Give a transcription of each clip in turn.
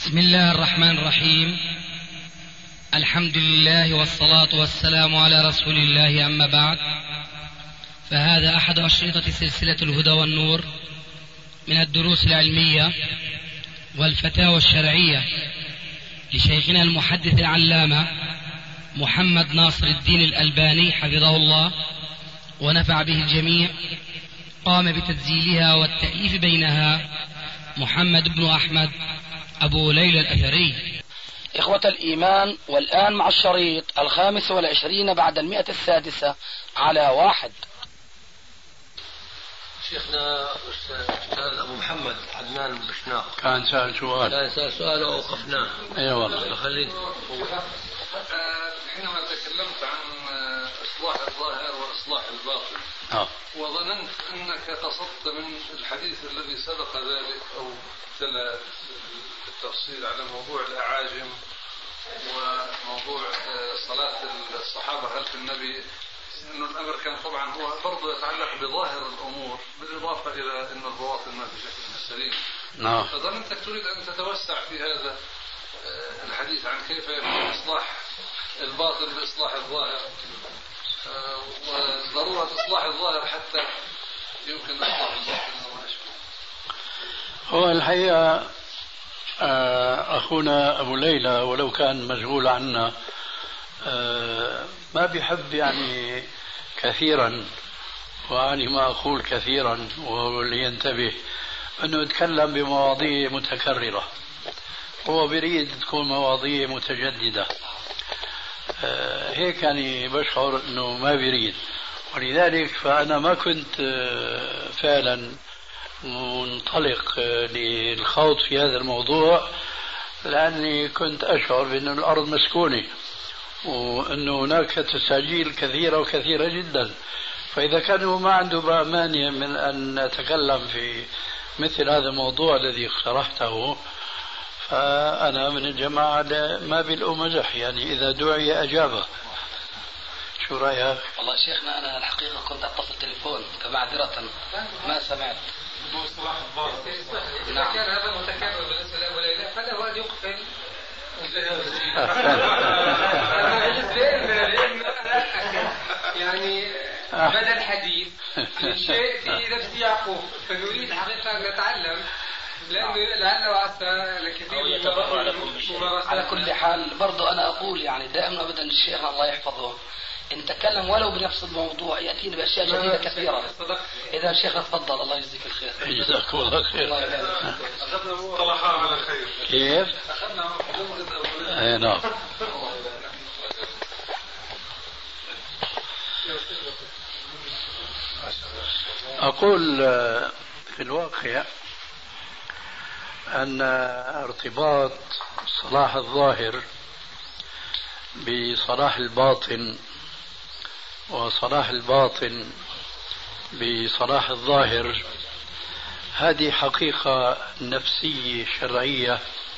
بسم الله الرحمن الرحيم. الحمد لله والصلاة والسلام على رسول الله، أما بعد، فهذا أحد أشرطة سلسلة الهدى والنور من الدروس العلمية والفتاوى الشرعية لشيخنا المحدث العلامة محمد ناصر الدين الألباني حفظه الله ونفع به الجميع. قام بتسجيلها والتأليف بينها محمد بن أحمد أبو ليلى الأثري. إخوة الإيمان، والآن مع الشريط 25 بعد 106 على 1. شيخنا أستاذ أبو محمد عدنان بشناق كان سأل سؤال ووقفناه. أي والله. خلينا حينما تكلمت عن إصلاح الظاهر وإصلاح الباطن وظننت أنك قصدت من الحديث الذي سبق ذلك أو تلا التفصيل على موضوع الأعاجم وموضوع صلاة الصحابة خلف النبي، أن الأمر كان طبعا هو برضه يتعلق بظاهر الأمور بالإضافة إلى أن البواطن ما بشكل سليم. فظننتك تريد أن تتوسع في هذا الحديث عن كيف يكون إصلاح الباطن بإصلاح الظاهر، وضرورة إصلاح الظاهر حتى يمكن إصلاح الباطن. هو الحقيقة أخونا أبو ليلى ولو كان مشغول عنا ما بيحب يعني كثيرا، وعني ما أقول كثيرا وهو لينتبه أنه يتكلم بمواضيع متكررة. هو بريد تكون مواضيع متجددة، هيك يعني بشعر أنه ما بريد، ولذلك فأنا ما كنت فعلا منطلق للخوض في هذا الموضوع، لأني كنت أشعر بأن الأرض مسكونة وأن هناك تساجيل كثيرة وكثيرة جدا، فإذا كانوا ما عنده مانع من أن نتكلم في مثل هذا الموضوع الذي اقترحته، فأنا من الجماعة ما بالأو مزح، يعني إذا دعي أجابه. شو رأيك؟ والله شيخنا أنا الحقيقة كنت أتصل تليفون فمعذرة ما سمعت. نعم. كان هذا متكرر بالنسبة لأبو ليلى فله أن يقفل. يعني بدأ الحديث من شيء في نفس يعقوب، فنريد حقيقة أن نتعلم، لأنه لعل وعسى لكثير على كل حال برضو أنا أقول يعني دائما أبدا الشيخ الله يحفظه إن تكلم ولو بنفس الموضوع يأتينا بأشياء جديدة كثيرة. إذا الشيخ تفضل، الله يجزيك الخير. جزاك الله خير. الله يبارك. أخذنا طلحة على خير. كيف؟ أخذنا أي نعم. أقول في الواقع أن ارتباط صلاح الظاهر بصلاح الباطن وصلاح الباطن بصلاح الظاهر هذه حقيقة نفسية شرعية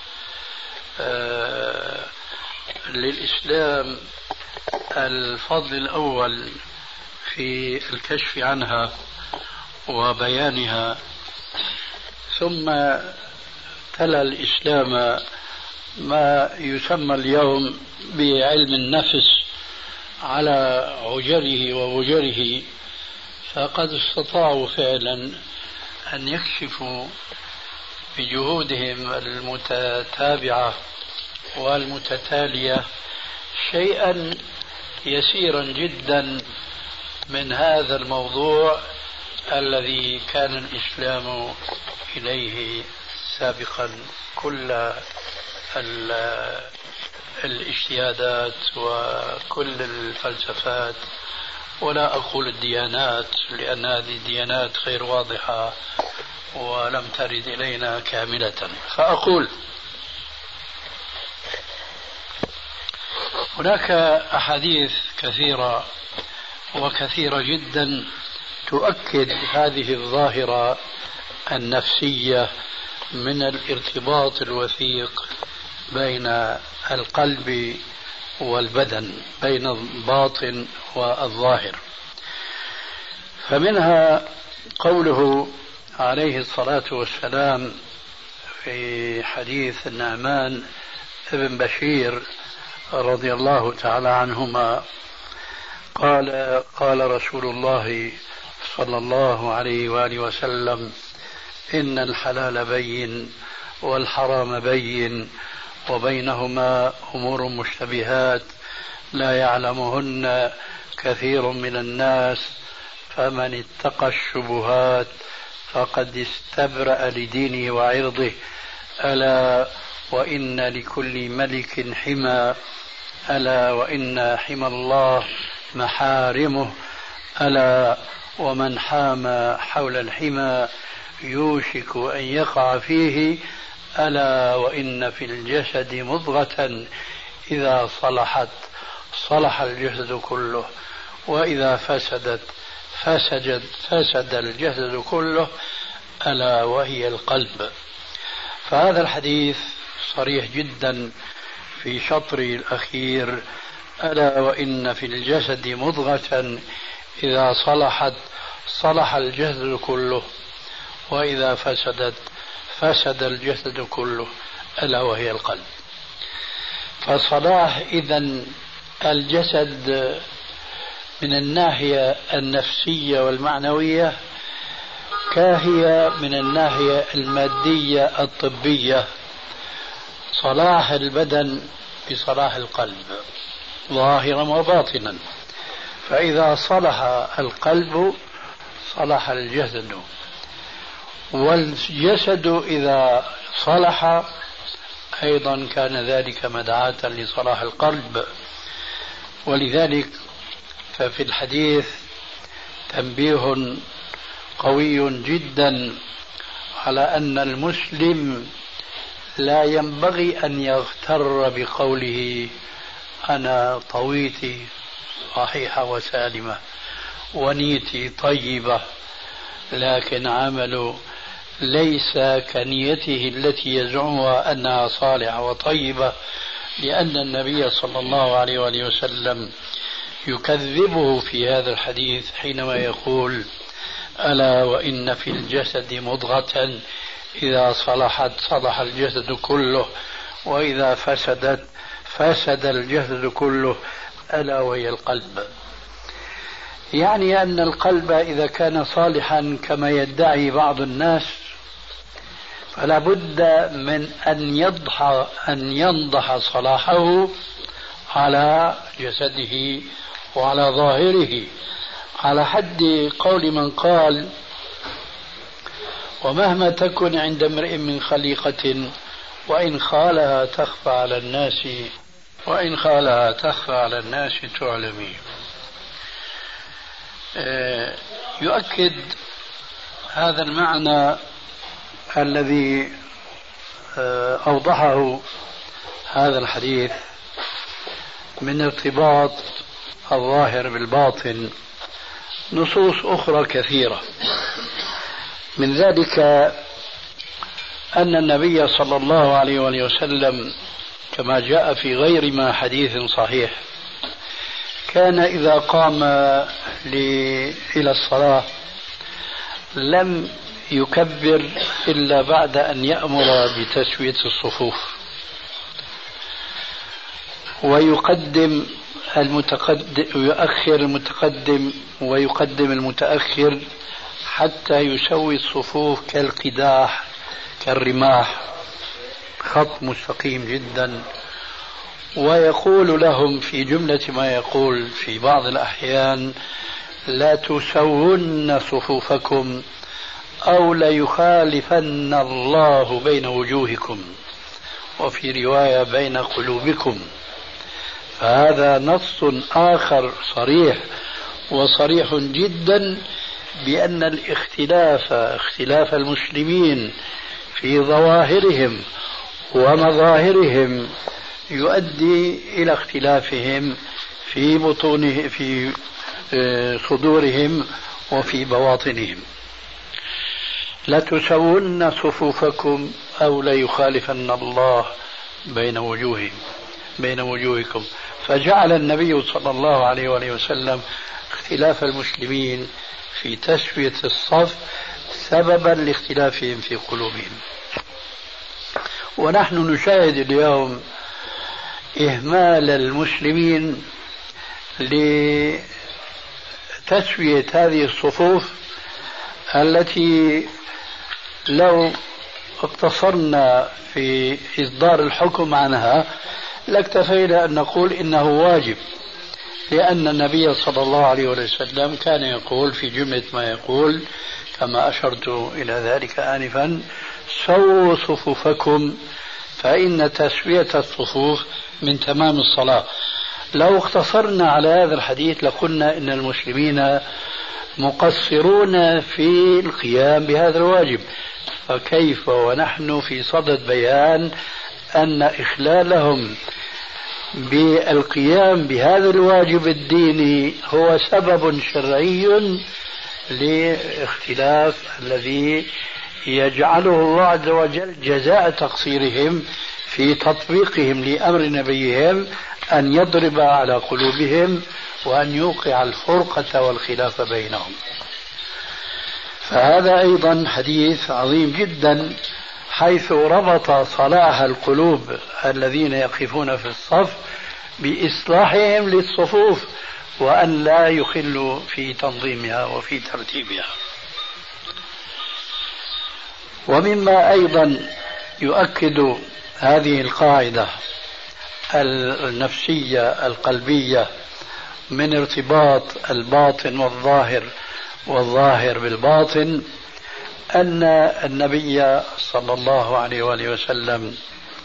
للإسلام الفضل الأول في الكشف عنها وبيانها، ثم تلا الإسلام ما يسمى اليوم بعلم النفس على عجره ووجره، فقد استطاعوا فعلا أن يكشفوا بجهودهم المتتابعة والمتتالية شيئا يسيرا جدا من هذا الموضوع الذي كان الإسلام إليه سابقا كل الاجتهادات وكل الفلسفات، ولا أقول الديانات لأن هذه الديانات غير واضحة ولم ترد إلينا كاملة. فأقول هناك أحاديث كثيرة وكثيرة جدا تؤكد هذه الظاهرة النفسية من الارتباط الوثيق بين القلب والبدن، بين الباطن والظاهر. فمنها قوله عليه الصلاة والسلام في حديث النعمان ابن بشير رضي الله تعالى عنهما قال رسول الله صلى الله عليه وآله وسلم: إن الحلال بين والحرام بين وبينهما أمور مشتبهات لا يعلمهن كثير من الناس فمن اتقى الشبهات فقد استبرأ لدينه وعرضه ألا وإن لكل ملك حمى ألا وإن حمى الله محارمه ألا ومن حام حول الحمى يوشك أن يقع فيه ألا وإن في الجسد مضغة إذا صلحت صلح الجسد كله وإذا فسد الجسد كله ألا وهي القلب. فهذا الحديث صريح جدا في شطره الأخير: ألا وإن في الجسد مضغة إذا صلحت صلح الجسد كله وإذا فسدت فسد الجسد كله ألا وهي القلب. فصلاح إذن الجسد من الناحية النفسية والمعنوية كاهي من الناحية المادية الطبية. صلاح البدن بصلاح القلب ظاهرا وباطنا، فإذا صلح القلب صلح الجسد، والجسد إذا صلح أيضا كان ذلك مدعاة لصلاح القلب. ولذلك ففي الحديث تنبيه قوي جدا على أن المسلم لا ينبغي أن يغتر بقوله أنا طويتي صحيحة وسالمة ونيتي طيبة، لكن عمله ليس كنيته التي يزعمها أنها صالحة وطيبة، لأن النبي صلى الله عليه وآله وسلم يكذبه في هذا الحديث حينما يقول: ألا وإن في الجسد مضغة إذا صلحت صلح الجسد كله وإذا فسدت فسد الجسد كله ألا وهي القلب. يعني أن القلب إذا كان صالحا كما يدعي بعض الناس فلا بد من أن ينضح صلاحه على جسده وعلى ظاهره، على حد قول من قال: ومهما تكن عند امرئ من خليقة وإن خالها تخفى على الناس تعلمي. يؤكد هذا المعنى الذي أوضحه هذا الحديث من ارتباط الظاهر بالباطن نصوص أخرى كثيرة. من ذلك أن النبي صلى الله عليه وسلم كما جاء في غير ما حديث صحيح كان إذا قام إلى الصلاة لم يكبر إلا بعد أن يأمر بتسوية الصفوف، ويقدم ويؤخر المتقدم ويقدم المتأخر حتى يسوي الصفوف كالقداح كالرماح، خط مستقيم جدا. ويقول لهم في جملة ما يقول في بعض الأحيان: لا تسون صفوفكم أو ليخالفن الله بين وجوهكم، وفي رواية بين قلوبكم. فهذا نص آخر صريح وصريح جدا بأن اختلاف المسلمين في ظواهرهم ومظاهرهم يؤدي إلى اختلافهم في صدورهم وفي بواطنهم. لا تسون صفوفكم أو ليخالفن الله بين وجوهكم. فجعل النبي صلى الله عليه وسلم اختلاف المسلمين في تسوية الصف سببا لاختلافهم في قلوبهم. ونحن نشاهد اليوم إهمال المسلمين لتسوية هذه الصفوف التي لو اقتصرنا في إصدار الحكم عنها لاكتفينا أن نقول إنه واجب، لأن النبي صلى الله عليه وسلم كان يقول في جملة ما يقول كما أشرت إلى ذلك آنفا: سووا صفوفكم فإن تسوية الصفوف من تمام الصلاة. لو اقتصرنا على هذا الحديث لقلنا إن المسلمين مقصرون في القيام بهذا الواجب، فكيف ونحن في صدد بيان أن إخلالهم بالقيام بهذا الواجب الديني هو سبب شرعي لاختلاف الذي يجعله الله عز وجل جزاء تقصيرهم في تطبيقهم لأمر نبيهم أن يضرب على قلوبهم وأن يوقع الفرقة والخلاف بينهم. فهذا أيضا حديث عظيم جدا، حيث ربط صلاح القلوب الذين يقفون في الصف بإصلاحهم للصفوف وأن لا يخلوا في تنظيمها وفي ترتيبها. ومما أيضا يؤكد هذه القاعدة النفسية القلبية من ارتباط الباطن والظاهر والظاهر بالباطن أن النبي صلى الله عليه وآله وسلم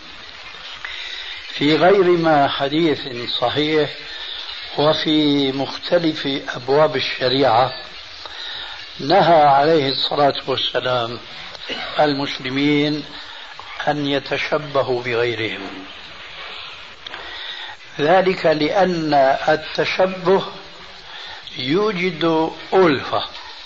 في غير ما حديث صحيح وفي مختلف أبواب الشريعة نهى عليه الصلاة والسلام المسلمين أن يتشبهوا بغيرهم، ذلك لأن التشبه يوجد ألفة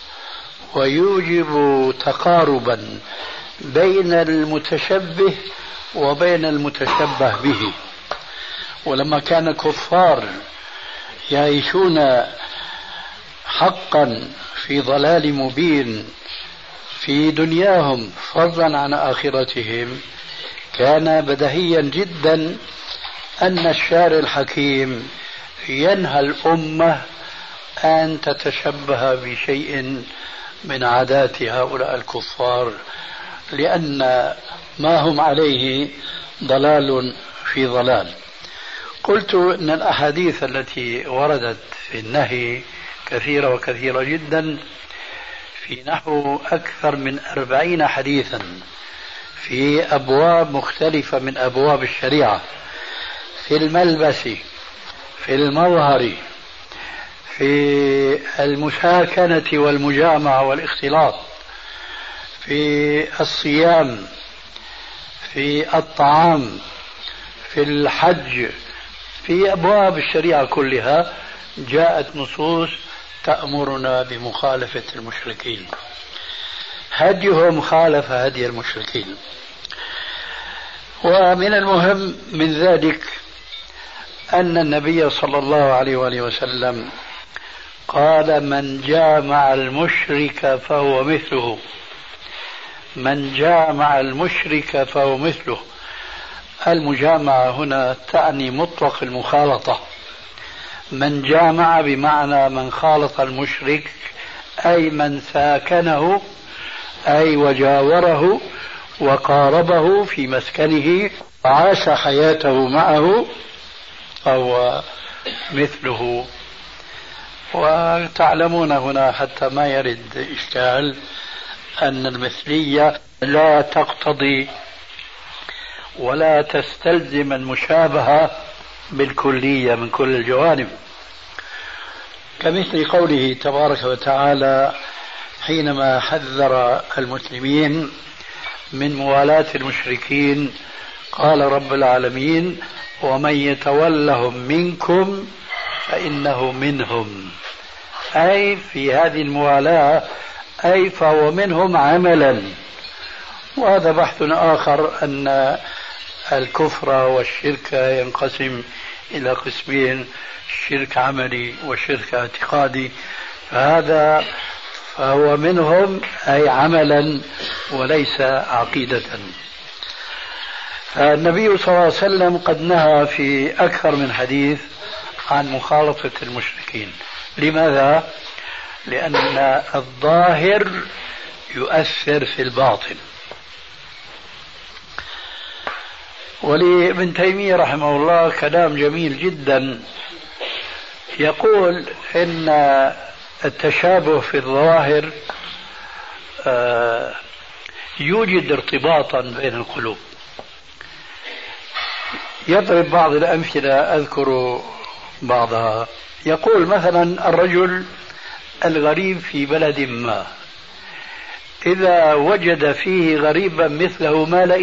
ويوجب تقاربا بين المتشبه وبين المتشبه به. ولما كان الكفار يعيشون حقا في ضلال مبين في دنياهم فضلا عن آخرتهم، كان بديهيا جدا أن الشارع الحكيم ينهى الأمة أن تتشبه بشيء من عادات هؤلاء الكفار، لأن ما هم عليه ضلال في ضلال. قلت أن الأحاديث التي وردت في النهي كثيرة وكثيرة جدا، في نحو أكثر من 40 حديثا في أبواب مختلفة من أبواب الشريعة، في الملبس، في المظهر، في المساكنة والمجامعة والاختلاط، في الصيام، في الطعام، في الحج، في أبواب الشريعة كلها جاءت نصوص تأمرنا بمخالفة المشركين. هديهم خالف هدي المشركين. ومن المهم من ذلك أن النبي صلى الله عليه وآله وسلم قال: من جامع المشرك فهو مثله. من جامع المشرك فهو مثله. المجامعة هنا تعني مطلق المخالطة. من جامع بمعنى من خالط المشرك، أي من ساكنه، أي وجاوره وقاربه في مسكنه وعاش حياته معه، فهو مثله. وتعلمون هنا حتى ما يرد إشكال أن المثلية لا تقتضي ولا تستلزم المشابهة بالكلية من كل الجوانب، كمثل قوله تبارك وتعالى حينما حذر المسلمين من موالاة المشركين قال رب العالمين: ومن يتولهم منكم فإنه منهم. أي في هذه الموالاة أي فهو منهم عملا. وهذا بحث آخر أن الكفر والشرك ينقسم إلى قسمين: شرك عملي وشرك اعتقادي. فهو منهم أي عملا وليس عقيدة. فالنبي صلى الله عليه وسلم قد نهى في أكثر من حديث عن مخالطة المشركين. لماذا؟ لأن الظاهر يؤثر في الباطن. ولابن تيمية رحمه الله كلام جميل جدا، يقول إن التشابه في الظواهر يوجد ارتباطا بين القلوب. يضرب بعض الأمثلة أذكر بعضها. يقول مثلا الرجل الغريب في بلد ما إذا وجد فيه غريبا مثله مال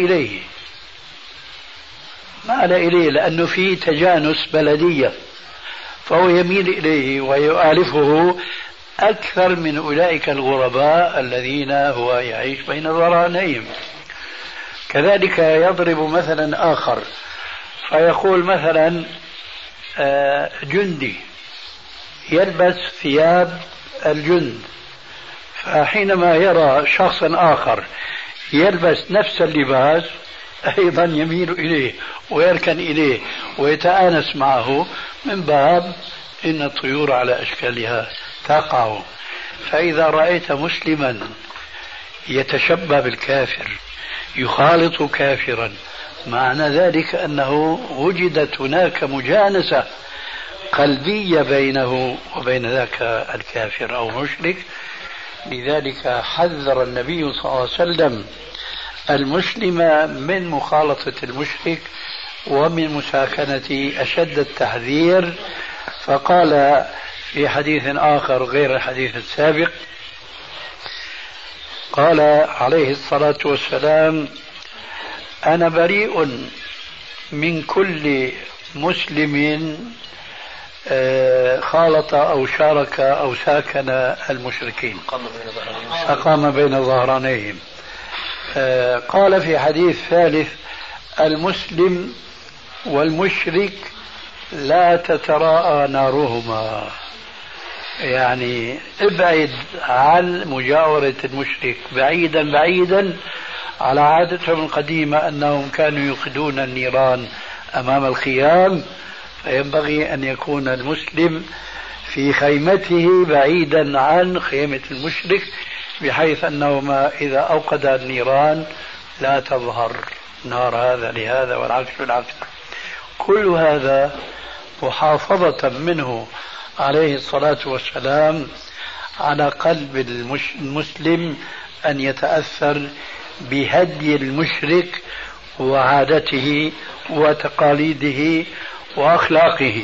إليه لأنه فيه تجانس بلدية، فهو يميل إليه ويؤالفه أكثر من أولئك الغرباء الذين هو يعيش بين ظهرانيهم. كذلك يضرب مثلا آخر فيقول مثلا جندي يلبس ثياب الجند، فحينما يرى شخصا آخر يلبس نفس اللباس أيضا يميل إليه ويركن إليه ويتآنس معه، من باب إن الطيور على أشكالها تقع. فإذا رأيت مسلما يتشبه بالكافر يخالط كافرا، معنى ذلك أنه وجدت هناك مجانسة قلبية بينه وبين ذاك الكافر أو مشرك. لذلك حذر النبي صلى الله عليه وسلم المسلم من مخالطة المشرك ومن مساكنة أشد التحذير، فقال في حديث آخر غير الحديث السابق، قال عليه الصلاة والسلام: أنا بريء من كل مسلم خالط أو شارك أو ساكن المشركين أقام بين ظهرانيهم. قال في حديث ثالث: المسلم والمشرك لا تتراءى نارهما، يعني ابعد عن مجاورة المشرك بعيدا بعيدا. على عادتهم القديمة أنهم كانوا يوقدون النيران أمام الخيام، فينبغي أن يكون المسلم في خيمته بعيدا عن خيمة المشرك، بحيث أنهما إذا أوقد النيران لا تظهر نار هذا لهذا والعكس بالعكس. كل هذا محافظة منه عليه الصلاة والسلام على قلب المسلم أن يتأثر بهدي المشرك وعادته وتقاليده وأخلاقه.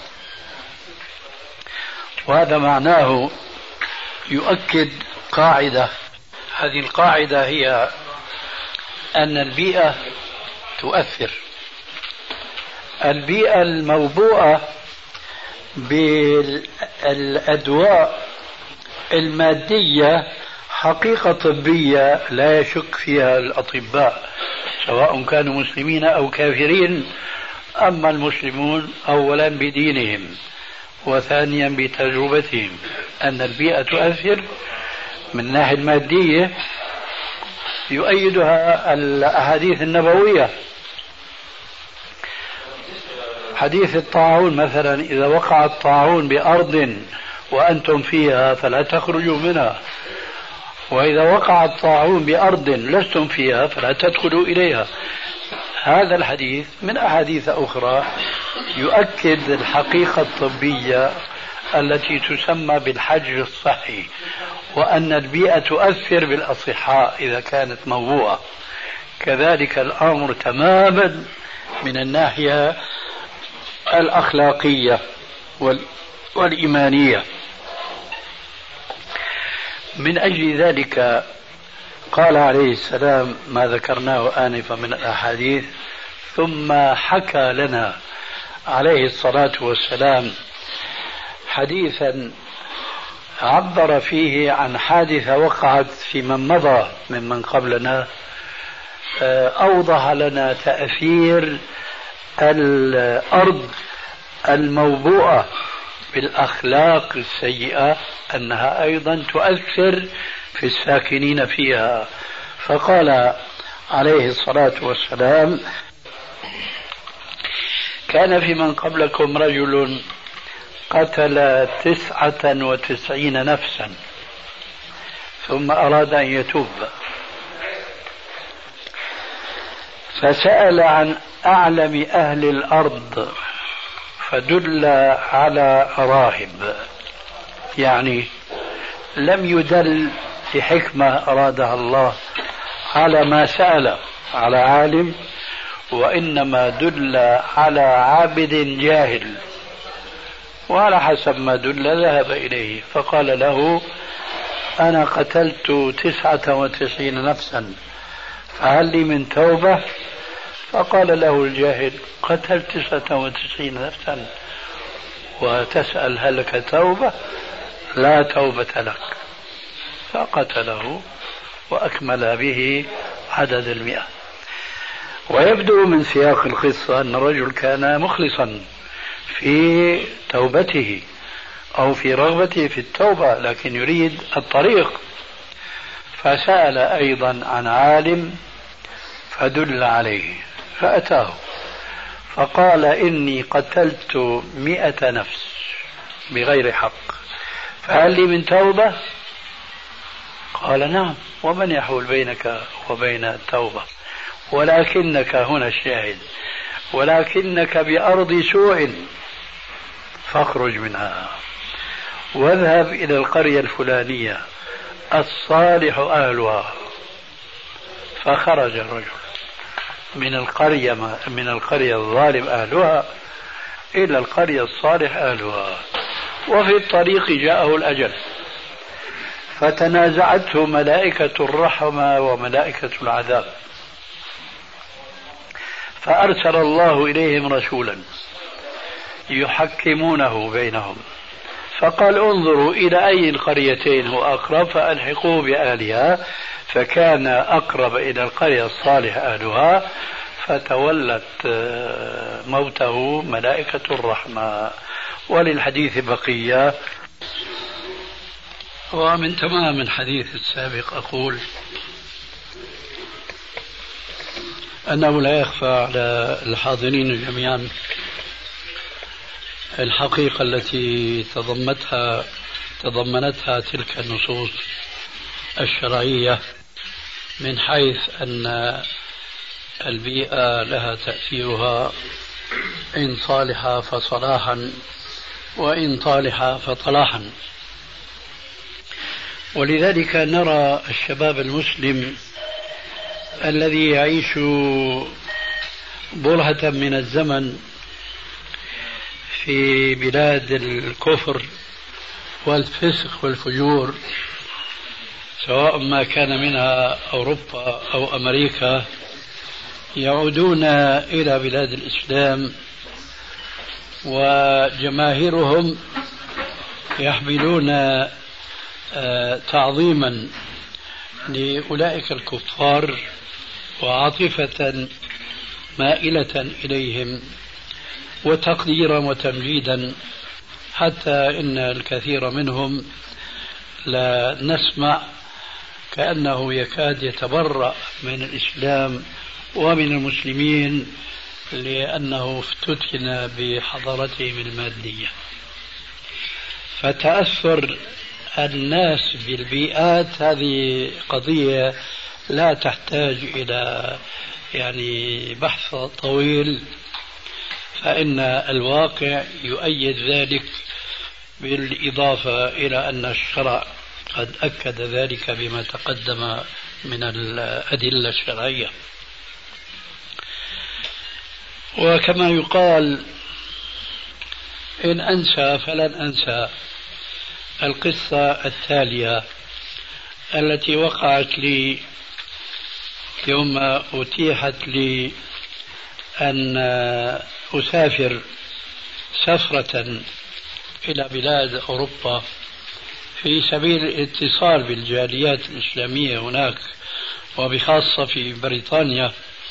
وهذا معناه يؤكد قاعدة. هذه القاعدة هي أن البيئة تؤثر. البيئة الموبوءة بالأدواء المادية حقيقة طبية لا يشك فيها الأطباء سواء كانوا مسلمين أو كافرين. أما المسلمون أولا بدينهم وثانيا بتجربتهم أن البيئة تؤثر من الناحية المادية، يؤيدها الأحاديث النبوية. حديث الطاعون مثلا: إذا وقع الطاعون بأرض وأنتم فيها فلا تخرجوا منها، وإذا وقع الطاعون بأرض لستم فيها فلا تدخلوا إليها. هذا الحديث من أحاديث أخرى يؤكد الحقيقة الطبية التي تسمى بالحجر الصحي، وأن البيئة تؤثر بالأصحاء إذا كانت موبوءة. كذلك الأمر تماما من الناحية الأخلاقية والإيمانية. من أجل ذلك قال عليه السلام ما ذكرناه آنفا من الأحاديث، ثم حكى لنا عليه الصلاة والسلام حديثا عبر فيه عن حادثة وقعت في من مضى ممن قبلنا، أوضح لنا تأثير الأرض الموبوءة بالأخلاق السيئة أنها أيضا تؤثر في الساكنين فيها. فقال عليه الصلاة والسلام: كان في من قبلكم رجل قتل 99 نفسا ثم أراد أن يتوب، فسأل عن أعلم أهل الأرض فدل على راهب، يعني لم يدل لحكمة أرادها الله على ما سأل على عالم، وإنما دل على عابد جاهل، وعلى حسب ما دل ذهب إليه فقال له أنا قتلت 99 نفسا فهل لي من توبة؟ فقال له الجاهل قتلت 99 نفسا وتسأل هل لك توبة؟ لا توبة لك. فقتله وأكمل به عدد 100. ويبدو من سياق القصة أن الرجل كان مخلصا في توبته أو في رغبته في التوبة، لكن يريد الطريق، فسأل أيضا عن عالم فدل عليه فأتاه فقال إني قتلت 100 نفس بغير حق فهل لي من توبة؟ قال نعم، ومن يحول بينك وبين التوبة؟ ولكنك هنا الشاهد، ولكنك بأرض سوء فاخرج منها واذهب إلى القرية الفلانية الصالح أهلها. فخرج الرجل من القرية الظالم أهلها إلى القرية الصالح أهلها، وفي الطريق جاءه الأجل فتنازعته ملائكة الرحمة وملائكة العذاب، فأرسل الله إليهم رسولا يحكمونه بينهم، فقال انظروا إلى أي القريتين هو أقرب فألحقوه بأهلها، فكان أقرب إلى القرية الصالح أهلها فتولت موته ملائكة الرحمة. وللحديث بقية. ومن تمام الحديث السابق أقول أنه لا يخفى على الحاضرين جميعا الحقيقة التي تضمنتها تلك النصوص الشرعية، من حيث أن البيئة لها تأثيرها إن صالح فصلاحا وإن طالح فطلاحا. ولذلك نرى الشباب المسلم الذي يعيش برهة من الزمن في بلاد الكفر والفسق والفجور، سواء ما كان منها أوروبا أو أمريكا، يعودون إلى بلاد الإسلام وجماهيرهم يحملون تعظيما لأولئك الكفار وعاطفة مائلة إليهم وتقديرا وتمجيدا، حتى إن الكثير منهم لا نسمع كأنه يكاد يتبرأ من الإسلام ومن المسلمين لأنه افتتن بحضارتهم المادية. فتأثر الناس بالبيئات هذه قضية لا تحتاج إلى بحث طويل، فإن الواقع يؤيد ذلك، بالإضافة إلى أن الشرع قد أكد ذلك بما تقدم من الأدلة الشرعية. وكما يقال إن أنسى فلن أنسى القصة التالية التي وقعت لي يوم أتيحت لي أن أسافر سفرة إلى بلاد أوروبا في سبيل الاتصال بالجاليات الإسلامية هناك وبخاصة في بريطانيا.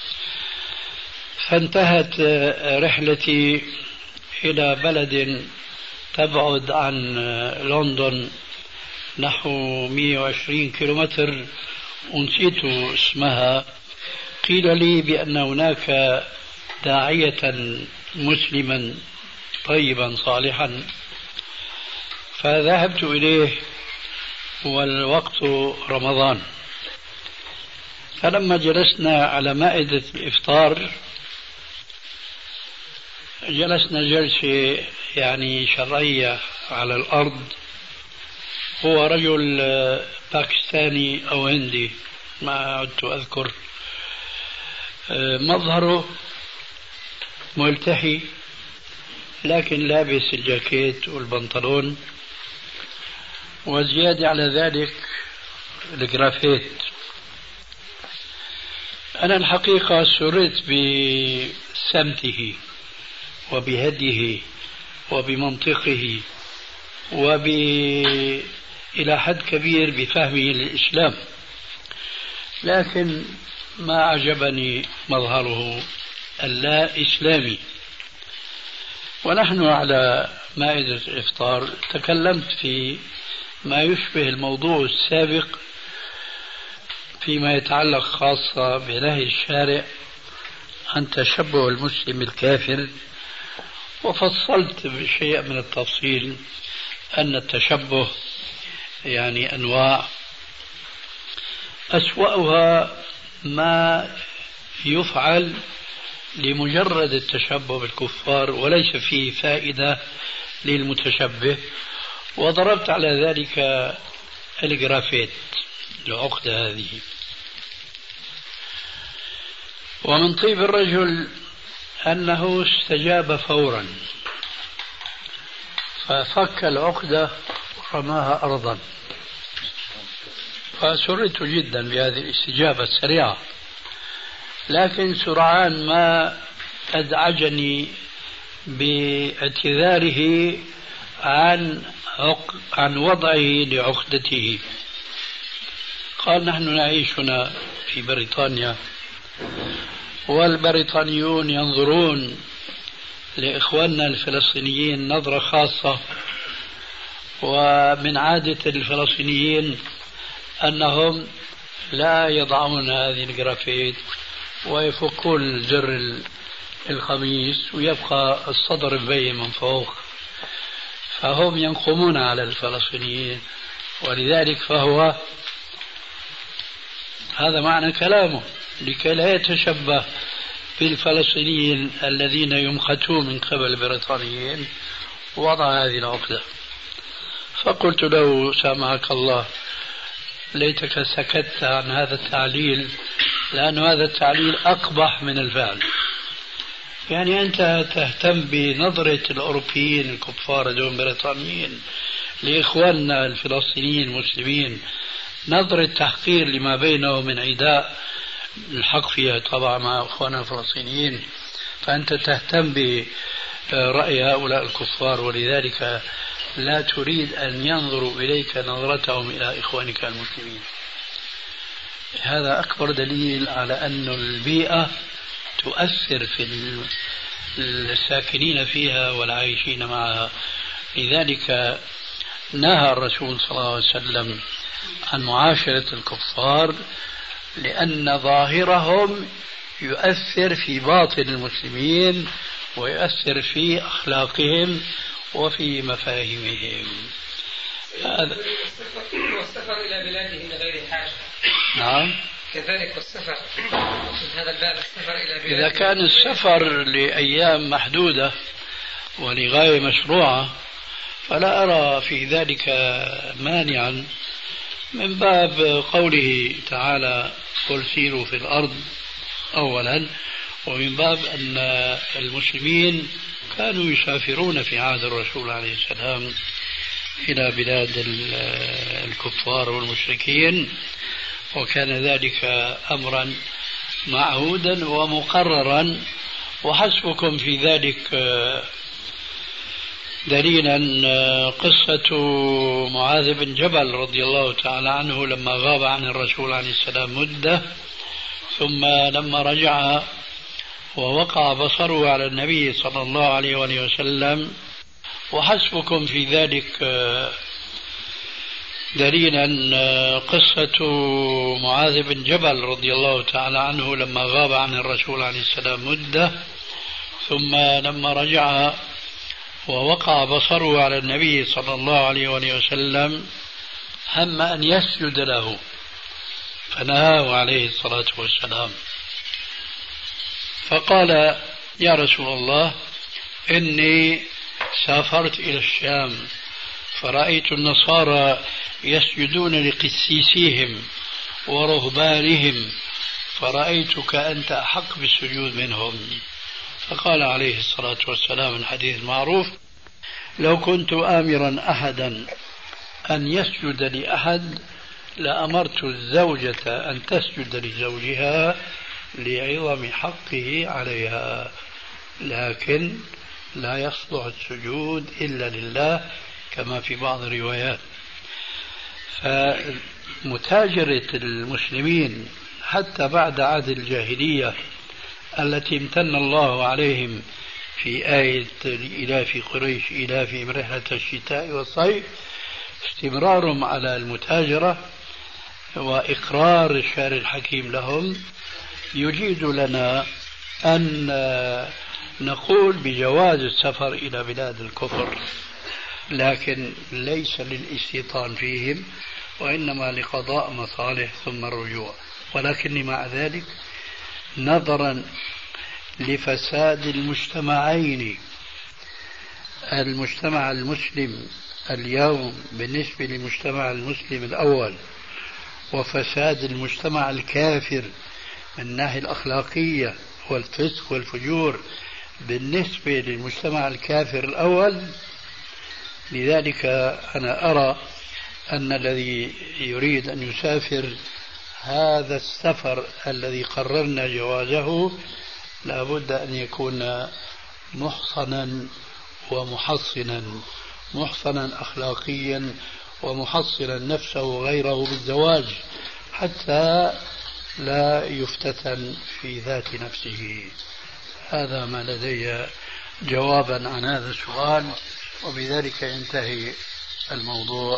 فانتهت رحلتي إلى بلد تبعد عن لندن نحو 120 كيلومتر، ونسيت اسمها. قيل لي بأن هناك داعية مسلما طيبا صالحا، فذهبت إليه والوقت رمضان. فلما جلسنا على مائدة الإفطار جلسنا جلسة يعني شرعية على الأرض. هو رجل باكستاني أو هندي ما عدت أذكر، مظهره ملتحي لكن لابس الجاكيت والبنطلون، وزيادة على ذلك الجرافيت. أنا الحقيقة سررت بسمته وبهديه وبمنطقه إلى حد كبير بفهمه للإسلام، لكن ما عجبني مظهره اللا إسلامي. ونحن على مائدة الإفطار تكلمت في ما يشبه الموضوع السابق فيما يتعلق خاصة بنهي الشارع عن تشبه المسلم الكافر، وفصلت بشيء من التفصيل أن التشبه يعني أنواع، أسوأها ما يفعل لمجرد التشبه بالكفار وليس فيه فائدة للمتشبه، وضربت على ذلك الجرافيت العقدة هذه. ومن طيب الرجل أنه استجاب فورا، ففك العقدة ورماها أرضا، فسررت جدا بهذه الاستجابة السريعة. لكن سرعان ما أزعجني باعتذاره عن وضعه لعقدته. قال: نحن نعيش هنا في بريطانيا، والبريطانيون ينظرون لإخواننا الفلسطينيين نظرة خاصة، ومن عادة الفلسطينيين أنهم لا يضعون هذه الجرافيت ويفكون زر القميص ويبقى الصدر مبين من فوق، فهم ينقمون على الفلسطينيين. ولذلك فهو هذا معنى كلامه، لكي لا يتشبه بالفلسطينيين الذين يمقتون من قبل البريطانيين وضع هذه العقدة. فقلت له: سامحك الله، ليتك سكت عن هذا التعليل، لأن هذا التعليل أقبح من الفعل. يعني أنت تهتم بنظرة الأوروبيين الكفار دون بريطانيين لإخواننا الفلسطينيين المسلمين، نظرة تحقير لما بينه من عداء الحق فيها طبعا مع إخواننا الفلسطينيين، فأنت تهتم برأي هؤلاء الكفار، ولذلك لا تريد أن ينظروا إليك نظرتهم إلى إخوانك المسلمين. هذا أكبر دليل على أن البيئة تؤثر في الساكنين فيها والعايشين معها. لذلك نهى الرسول صلى الله عليه وسلم عن معاشرة الكفار، لأن ظاهرهم يؤثر في باطن المسلمين ويؤثر في أخلاقهم وفي مفاهيمهم. هذا والسفر إلى بلادهم لغير حاجة. نعم، كذلك السفر في هذا الباب، السفر إلى بلادهم إذا كان السفر لأيام محدودة ولغاية مشروعة فلا أرى في ذلك مانعا، من باب قوله تعالى: قل سيروا في الأرض أولا، ومن باب أن المسلمين كانوا يسافرون في عهد الرسول عليه السلام إلى بلاد الكفار والمشركين، وكان ذلك أمرا معهودا ومقررا. وحسبكم في ذلك دليلا قصة معاذ بن جبل رضي الله تعالى عنه لما غاب عن الرسول عليه السلام مدة، ثم لما رجع ووقع بصره على النبي صلى الله عليه وآله وسلم. وحسبكم في ذلك دليلا قصة معاذ بن جبل رضي الله تعالى عنه لما غاب عن الرسول عليه السلام مدة، ثم لما رجع ووقع بصره على النبي صلى الله عليه وسلم هم أن يسجد له فنهاه عليه الصلاة والسلام، فقال: يا رسول الله، إني سافرت إلى الشام فرأيت النصارى يسجدون لقسيسيهم ورهبانهم، فرأيتك أنت أحق بالسجود منهم. فقال عليه الصلاة والسلام الحديث المعروف: لو كنت آمرا أحدا أن يسجد لأحد لأمرت الزوجة أن تسجد لزوجها لعظم حقه عليها، لكن لا يصلح السجود إلا لله كما في بعض الروايات. فمتاجرة المسلمين حتى بعد عهد الجاهلية التي امتن الله عليهم في آية إلاف قريش إلافهم رحلة الشتاء والصيف، استمرارهم على المتاجرة وإقرار الشارع الحكيم لهم يجيز لنا أن نقول بجواز السفر إلى بلاد الكفر، لكن ليس للاستيطان فيهم وإنما لقضاء مصالح ثم الرجوع. ولكن مع ذلك نظرا لفساد المجتمعين، المجتمع المسلم اليوم بالنسبة للمجتمع المسلم الأول، وفساد المجتمع الكافر من الناحية الأخلاقية والفسق والفجور بالنسبة للمجتمع الكافر الأول، لذلك أنا أرى أن الذي يريد أن يسافر هذا السفر الذي قررنا جوازه لابد أن يكون محصنا ومحصنا، محصنا أخلاقيا ومحصنا نفسه وغيره بالزواج حتى لا يفتتن في ذات نفسه. هذا ما لدي جوابا عن هذا السؤال، وبذلك ينتهي الموضوع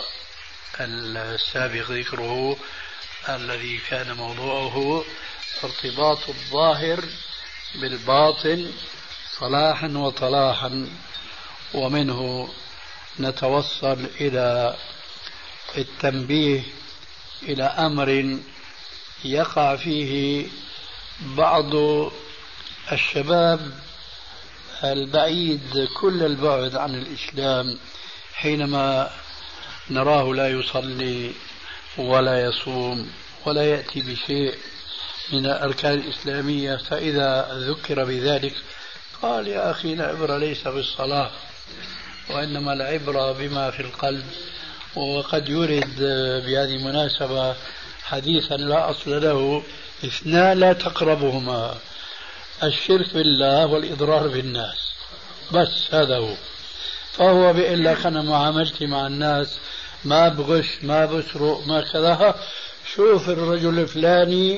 السابق ذكره الذي كان موضوعه ارتباط الظاهر بالباطن صلاحا وطلاحا، ومنه نتوصل إلى التنبيه إلى أمر يقع فيه بعض الشباب البعيد كل البعد عن الإسلام، حينما نراه لا يصلي ولا يصوم ولا يأتي بشيء من الأركان الإسلامية، فإذا ذكر بذلك قال: يا أخي، العبرة ليس بالصلاة وإنما العبرة بما في القلب. وقد يرد بهذه المناسبة حديثا لا أصل له: اثنان لا تقربهما، الشرك بالله والإضرار بالناس، بس هذا هو. فهو بيقول لك أنا معاملتي مع الناس ما بغش ما بسرق ما كذا، شوف الرجل الفلاني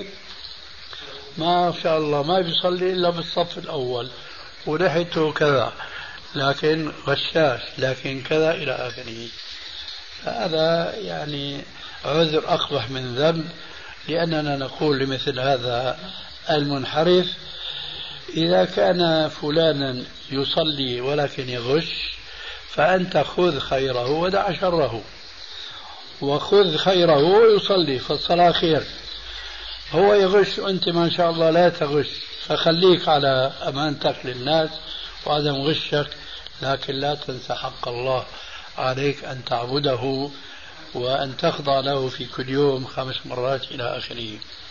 ما شاء الله ما بيصلي إلا بالصف الأول وريحته كذا، لكن غشاش، لكن كذا إلى آخره. فهذا يعني عذر أقبح من ذنب، لأننا نقول لمثل هذا المنحرف: إذا كان فلانا يصلي ولكن يغش فأنت خذ خيره ودع شره، وخذ خيره ويصلي، فالصلاة خير. هو يغش وأنت ما شاء الله لا تغش، فخليك على أمانتك للناس وعدم غشك، لكن لا تنسى حق الله عليك أن تعبده وأن تخضع له في كل يوم 5 مرات إلى آخره.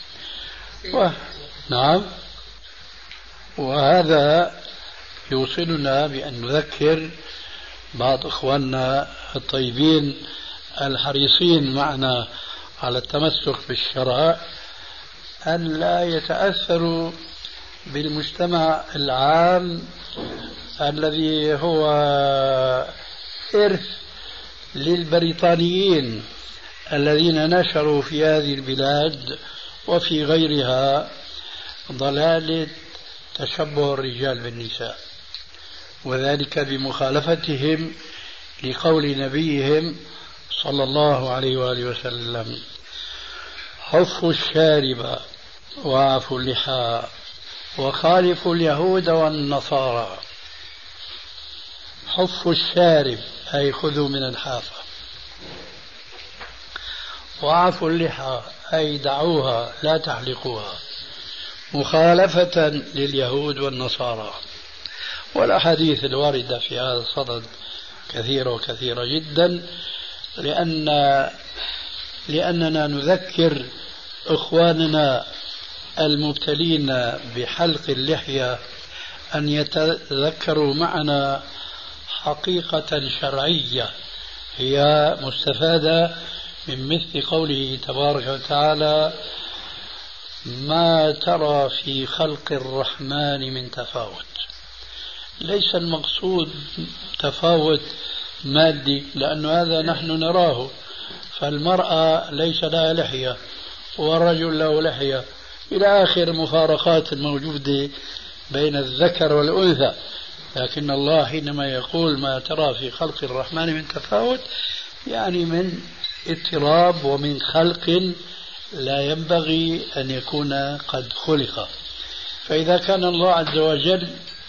نعم. وهذا يوصلنا بأن نذكر بعض إخواننا الطيبين الحريصين معنا على التمسك بالشرع أن لا يتأثروا بالمجتمع العام الذي هو إرث للبريطانيين الذين نشروا في هذه البلاد وفي غيرها ضلالة تشبه الرجال بالنساء، وذلك بمخالفتهم لقول نبيهم صلى الله عليه وآله وسلم: حفوا الشارب وعفوا اللحى وخالفوا اليهود والنصارى. حفوا الشارب أي خذوا من الحافة، وعفوا اللحى أي دعوها لا تحلقوها، مخالفة لليهود والنصارى. والأحاديث الواردة في هذا الصدد كثيرة وكثيرة جدا، لأننا نذكر إخواننا المبتلين بحلق اللحية أن يتذكروا معنا حقيقة شرعية هي مستفادة من مثل قوله تبارك وتعالى: ما ترى في خلق الرحمن من تفاوت. ليس المقصود تفاوت مادي، لأن هذا نحن نراه، فالمرأة ليس لها لحية والرجل له لحية إلى آخر المفارقات الموجودة بين الذكر والأنثى. لكن الله حينما يقول ما ترى في خلق الرحمن من تفاوت، يعني من اضطراب ومن خلق لا ينبغي أن يكون قد خلق. فإذا كان الله عز وجل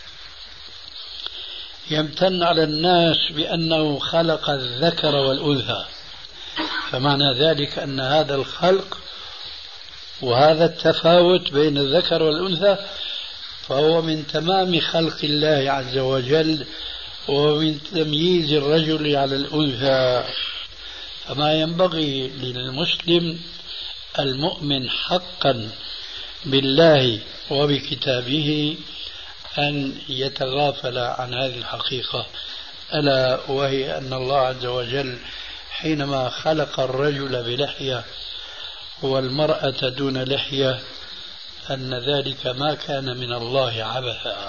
يمتن على الناس بأنه خلق الذكر والأنثى، فمعنى ذلك أن هذا الخلق وهذا التفاوت بين الذكر والأنثى فهو من تمام خلق الله عز وجل ومن تمييز الرجل على الأنثى. فما ينبغي للمسلم المؤمن حقا بالله وبكتابه أن يتغافل عن هذه الحقيقة، ألا وهي أن الله عز وجل حينما خلق الرجل بلحية والمرأة دون لحية أن ذلك ما كان من الله عبثا،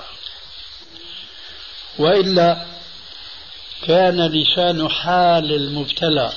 وإلا كان لسان حال المبتلى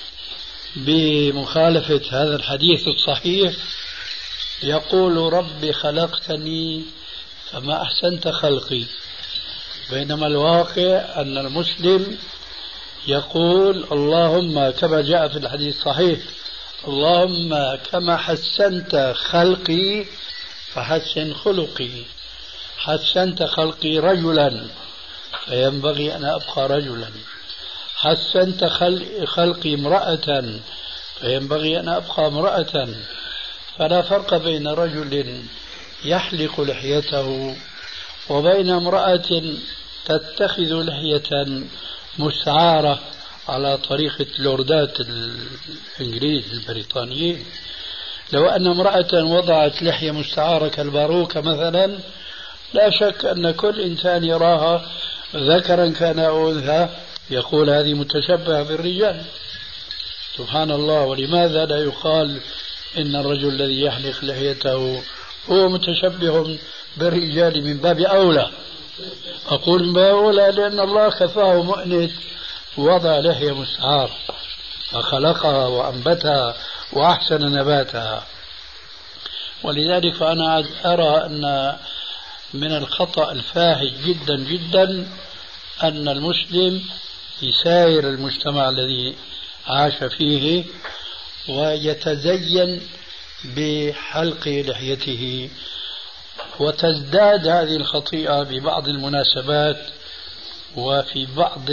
بمخالفة هذا الحديث الصحيح يقول: رب خلقتني فما أحسنت خلقي، بينما الواقع أن المسلم يقول: اللهم كما جاء في الحديث الصحيح: اللهم كما حسنت خلقي فحسن خلقي. حسنت خلقي رجلا فينبغي أن أبقى رجلا، حسنت خلقي امرأة فينبغي أن أبقى امرأة. فلا فرق بين رجل يحلق لحيته وبين امرأة تتخذ لحية مستعارة على طريقة لوردات الإنجليز البريطانيين. لو أن امرأة وضعت لحية مستعارة كالباروكة مثلا، لا شك أن كل إنسان يراها ذكرا كان أو أنثى يقول هذه متشبهة بالرجال. سبحان الله. ولماذا لا يقال إن الرجل الذي يحلق لحيته هو متشبه بالرجال من باب أولى؟ أقول من باب أولى لأن الله كفاه مؤنة وضع لحية مستعار فخلقها وأنبتها وأحسن نباتها. ولذلك فأنا أرى أن من الخطأ الفاحش جدا جدا أن المسلم يساير المجتمع الذي عاش فيه ويتزين بحلق لحيته، وتزداد هذه الخطيئة ببعض المناسبات وفي بعض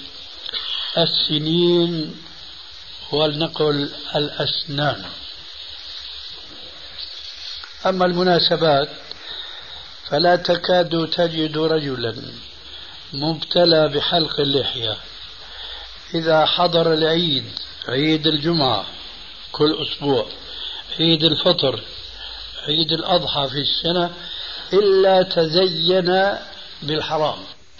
السنين ولنقل الأسنان. أما المناسبات فلا تكاد تجد رجلا مبتلى بحلق اللحية إذا حضر العيد، عيد الجمعة كل أسبوع، عيد الفطر، عيد الأضحى في السنة، إلا تزين بالحرام،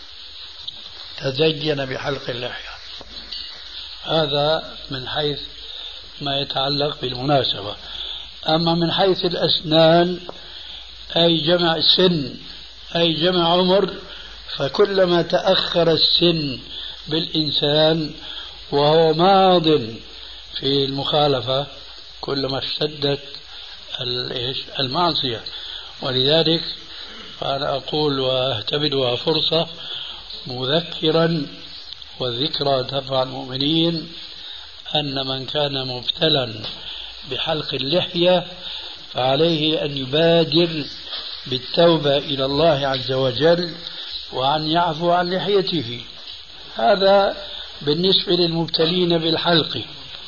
تزين بحلق اللحية. هذا من حيث ما يتعلق بالمناسبة. أما من حيث الأسنان أي جمع سن أي جمع عمر، فكلما تأخر السن بالإنسان وهو ماض في المخالفة كلما اشتدت المعصية. ولذلك فأنا أقول وأهتبدها فرصة مذكرا والذكرى تنفع المؤمنين أن من كان مبتلا بحلق اللحية فعليه أن يبادر بالتوبة إلى الله عز وجل وأن يعفو عن لحيته. هذا بالنسبة للمبتلين بالحلق.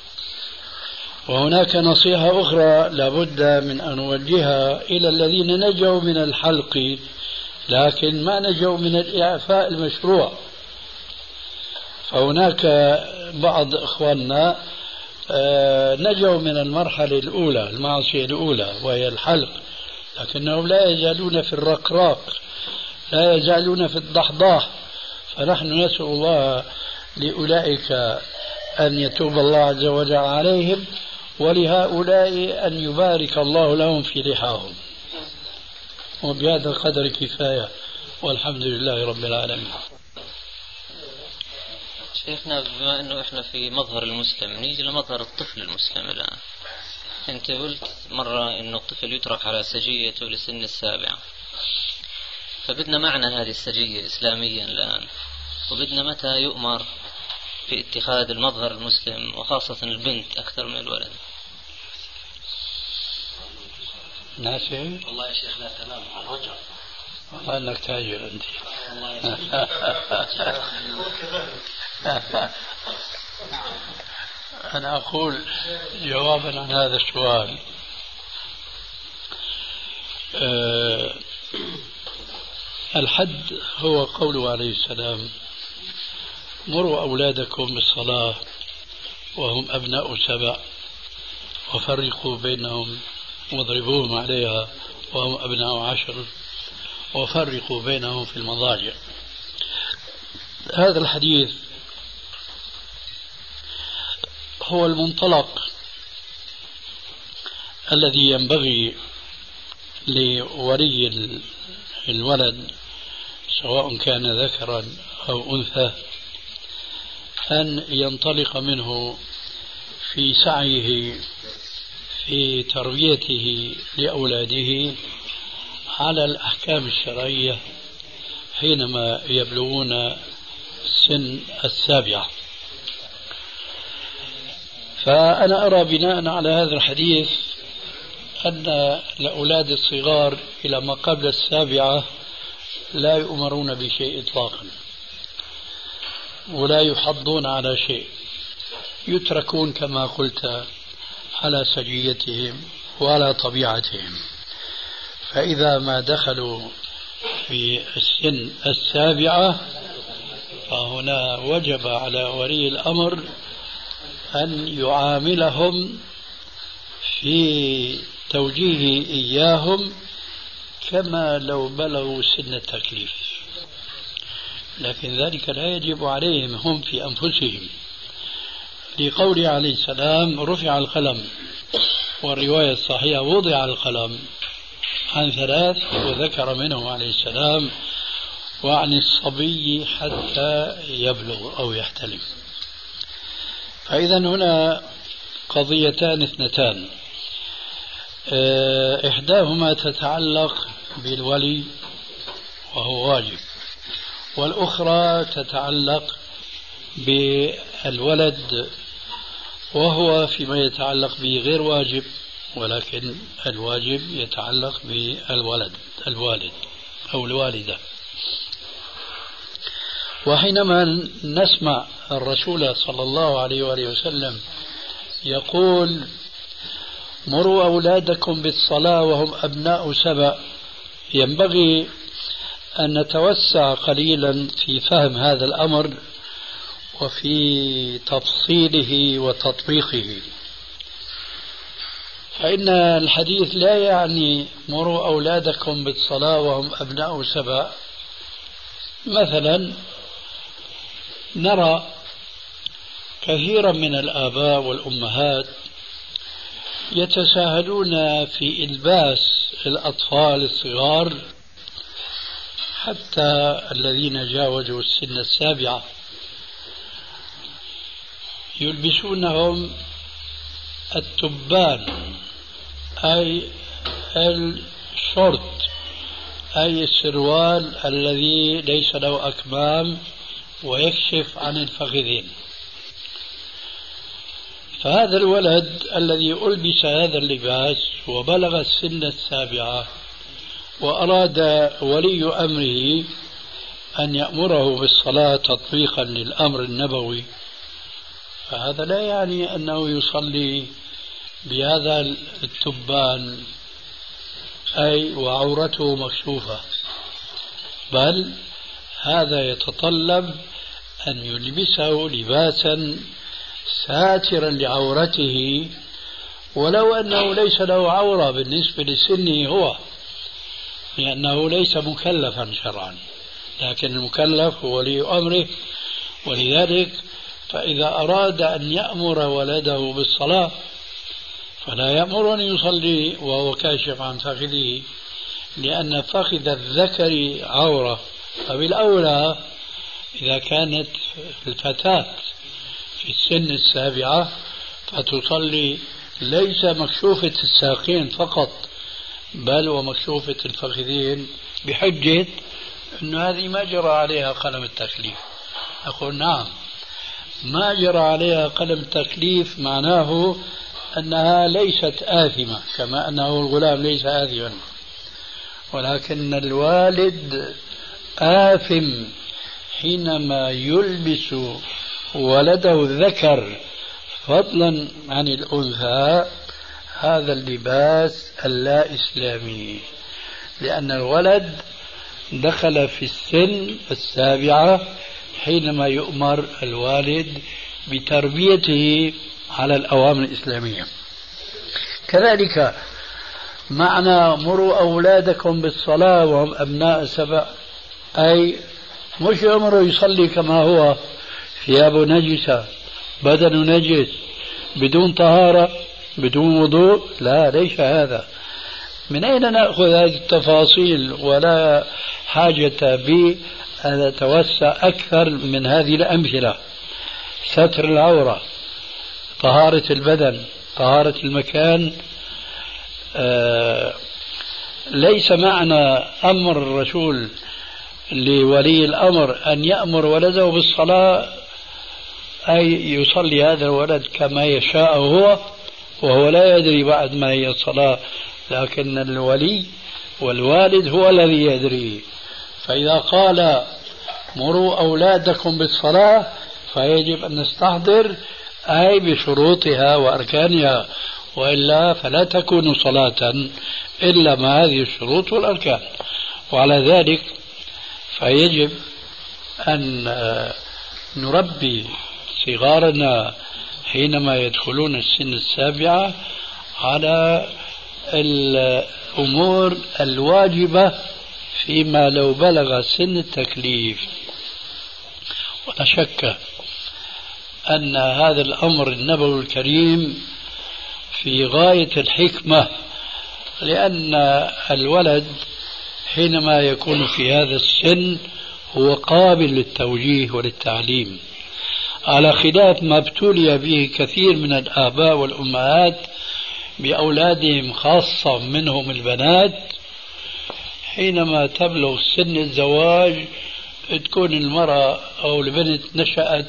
وهناك نصيحة أخرى لابد من أن نوجهها إلى الذين نجوا من الحلق لكن ما نجوا من الإعفاء المشروع. فهناك بعض إخواننا نجوا من المرحلة الأولى، المعصية الأولى وهي الحلق، لكنهم لا يزالون في الرقراق، لا يزالون في الضحضاح. فنحن نسأل الله لأولئك أن يتوب الله عز وجل عليهم، ولهؤلاء أن يبارك الله لهم في لحاهم. وبهذا القدر كفاية، والحمد لله رب العالمين. شيخنا، بما أنه إحنا في مظهر المسلم، نيجي لمظهر الطفل المسلم الآن. أنت قلت مرة أنه الطفل يترك على سجيته لسن 7، فبدنا معنى هذه السجية إسلاميا الآن، وبدنا متى يؤمر باتخاذ المظهر المسلم، وخاصة البنت أكثر من الولد. ناسي؟ والله يا شيخ لا تنام على الوجه. والله أنك تاجر أنت. أنا أقول جوابا عن هذا السؤال، الحد هو قوله عليه السلام: مروا أولادكم بالصلاة وهم أبناء 7 وفرقوا بينهم واضربوهم عليها وهم أبناء 10 وفرقوا بينهم في المضاجع. هذا الحديث هو المنطلق الذي ينبغي لولي الولد سواء كان ذكرا أو أنثى أن ينطلق منه في سعيه في تربيته لأولاده على الأحكام الشرعية حينما يبلغون سن 7. فأنا أرى بناء على هذا الحديث أن الأولاد الصغار إلى ما قبل 7 لا يؤمرون بشيء إطلاقا، ولا يحضون على شيء، يتركون كما قلت على سجيتهم وعلى طبيعتهم. فإذا ما دخلوا في السن 7 فهنا وجب على ولي الأمر أن يعاملهم في توجيه إياهم كما لو بلغوا سن التكليف، لكن ذلك لا يجب عليهم هم في أنفسهم، لقوله عليه السلام: رفع القلم، والرواية الصحيحة وضع القلم عن 3، وذكر منه عليه السلام: وعن الصبي حتى يبلغ أو يحتلم. فإذا هنا قضيتان اثنتان، إحداهما تتعلق بالولي وهو واجب، والأخرى تتعلق بالولد وهو فيما يتعلق به غير واجب، ولكن الواجب يتعلق بالوالد أو الوالدة. وحينما نسمع الرسول صلى الله عليه وآله وسلم يقول: مروا أولادكم بالصلاة وهم أبناء 7، ينبغي أن نتوسع قليلا في فهم هذا الأمر وفي تفصيله وتطبيقه. فإن الحديث لا يعني مروا أولادكم بالصلاة وهم أبناء 7. مثلا نرى كثيرا من الآباء والأمهات يتساهلون في إلباس الأطفال الصغار حتى الذين جاوزوا السن 7 يلبسونهم التبان، أي الشورت، أي السروال الذي ليس له أكمام ويكشف عن الفخذين. فهذا الولد الذي ألبس هذا اللباس وبلغ السن 7 وأراد ولي أمره أن يأمره بالصلاة تطبيقا للأمر النبوي، فهذا لا يعني أنه يصلي بهذا التبان أي وعورته مكشوفة، بل هذا يتطلب أن يلبسه لباسا ساترا لعورته، ولو أنه ليس له عورة بالنسبة لسنه هو، لأنه ليس مكلفا شرعا، لكن المكلف هو ولي أمره. ولذلك فإذا أراد أن يأمر ولده بالصلاة فلا يأمر أن يصلي وهو كاشف عن فخذه، لأن فخذ الذكر عورة، فبالأولى إذا كانت الفتاة في السن السابعة فتصلي ليس مكشوفة الساقين فقط، بل ومكشوفة الفخذين، بحجة أن هذه ما جرى عليها قلم التكليف. أقول نعم، ما جرى عليها قلم التكليف معناه أنها ليست آثمة، كما أنه الغلام ليس آثما، ولكن الوالد آثم حينما يلبس ولده الذكر فضلا عن الأنثى هذا اللباس اللا إسلامي، لأن الولد دخل في السن السابعة حينما يؤمر الوالد بتربيته على الأوامر الإسلامية. كذلك معنى مروا أولادكم بالصلاة وهم أبناء 7، أي مش أمره يصلي كما هو ثيابه نجسة، بدنه نجس، بدون طهارة، بدون وضوء، لا، ليس هذا. من أين نأخذ هذه التفاصيل؟ ولا حاجة بي أن أتوسع أكثر من هذه الأمثلة. ستر العورة، طهارة البدن، طهارة المكان. ليس معنى أمر الرسول لولي الأمر أن يأمر ولده بالصلاة أي يصلي هذا الولد كما يشاء هو، وهو لا يدري بعد ما هي الصلاة، لكن الولي والوالد هو الذي يدري. فإذا قال مروا أولادكم بالصلاة فيجب أن نستحضر أي بشروطها وأركانها، وإلا فلا تكون صلاة إلا مع هذه الشروط والأركان. وعلى ذلك فيجب أن نربي صغارنا حينما يدخلون السن السابعة على الأمور الواجبة فيما لو بلغ سن التكليف. ولا شك أن هذا الأمر النبوي الكريم في غاية الحكمة، لأن الولد حينما يكون في هذا السن هو قابل للتوجيه وللتعليم، على خلاف ما ابتلي به كثير من الآباء والأمهات بأولادهم، خاصة منهم البنات، حينما تبلغ سن الزواج تكون المرأة أو البنت نشأت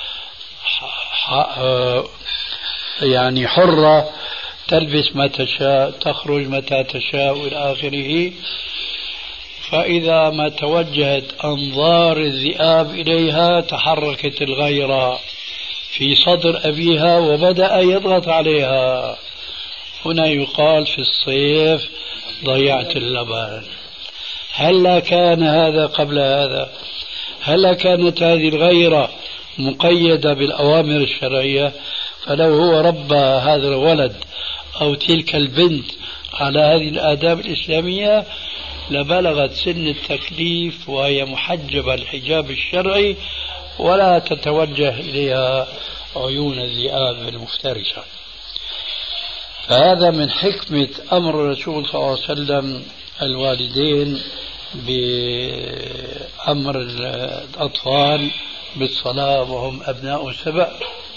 يعني حرة، تلبس ما تشاء، تخرج متى تشاء إلى آخره. فإذا ما توجهت أنظار الذئاب إليها تحركت الغيرة في صدر أبيها وبدأ يضغط عليها. هنا يقال في الصيف ضيعت اللبن. هل كان هذا قبل هذا؟ هل كانت هذه الغيرة مقيدة بالأوامر الشرعية؟ فلو هو ربى هذا الولد أو تلك البنت على هذه الآداب الإسلامية لبلغت سن التكليف وهي محجبة الحجاب الشرعي ولا تتوجه إليها عيون الذئاب المفترسة. فهذا من حكمة أمر الرسول صلى الله عليه وسلم الوالدين بأمر الأطفال بالصلاة وهم أبناء 7.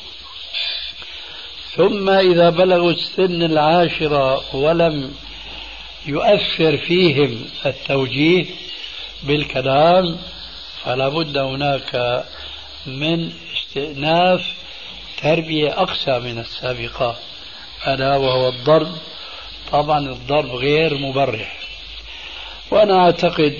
ثم إذا بلغوا السن 10 ولم يؤثر فيهم التوجيه بالكلام فلا بد هناك من استئناف تربية أقسى من السابقة، ألا وهو الضرب. طبعا الضرب غير مبرح، وأنا أعتقد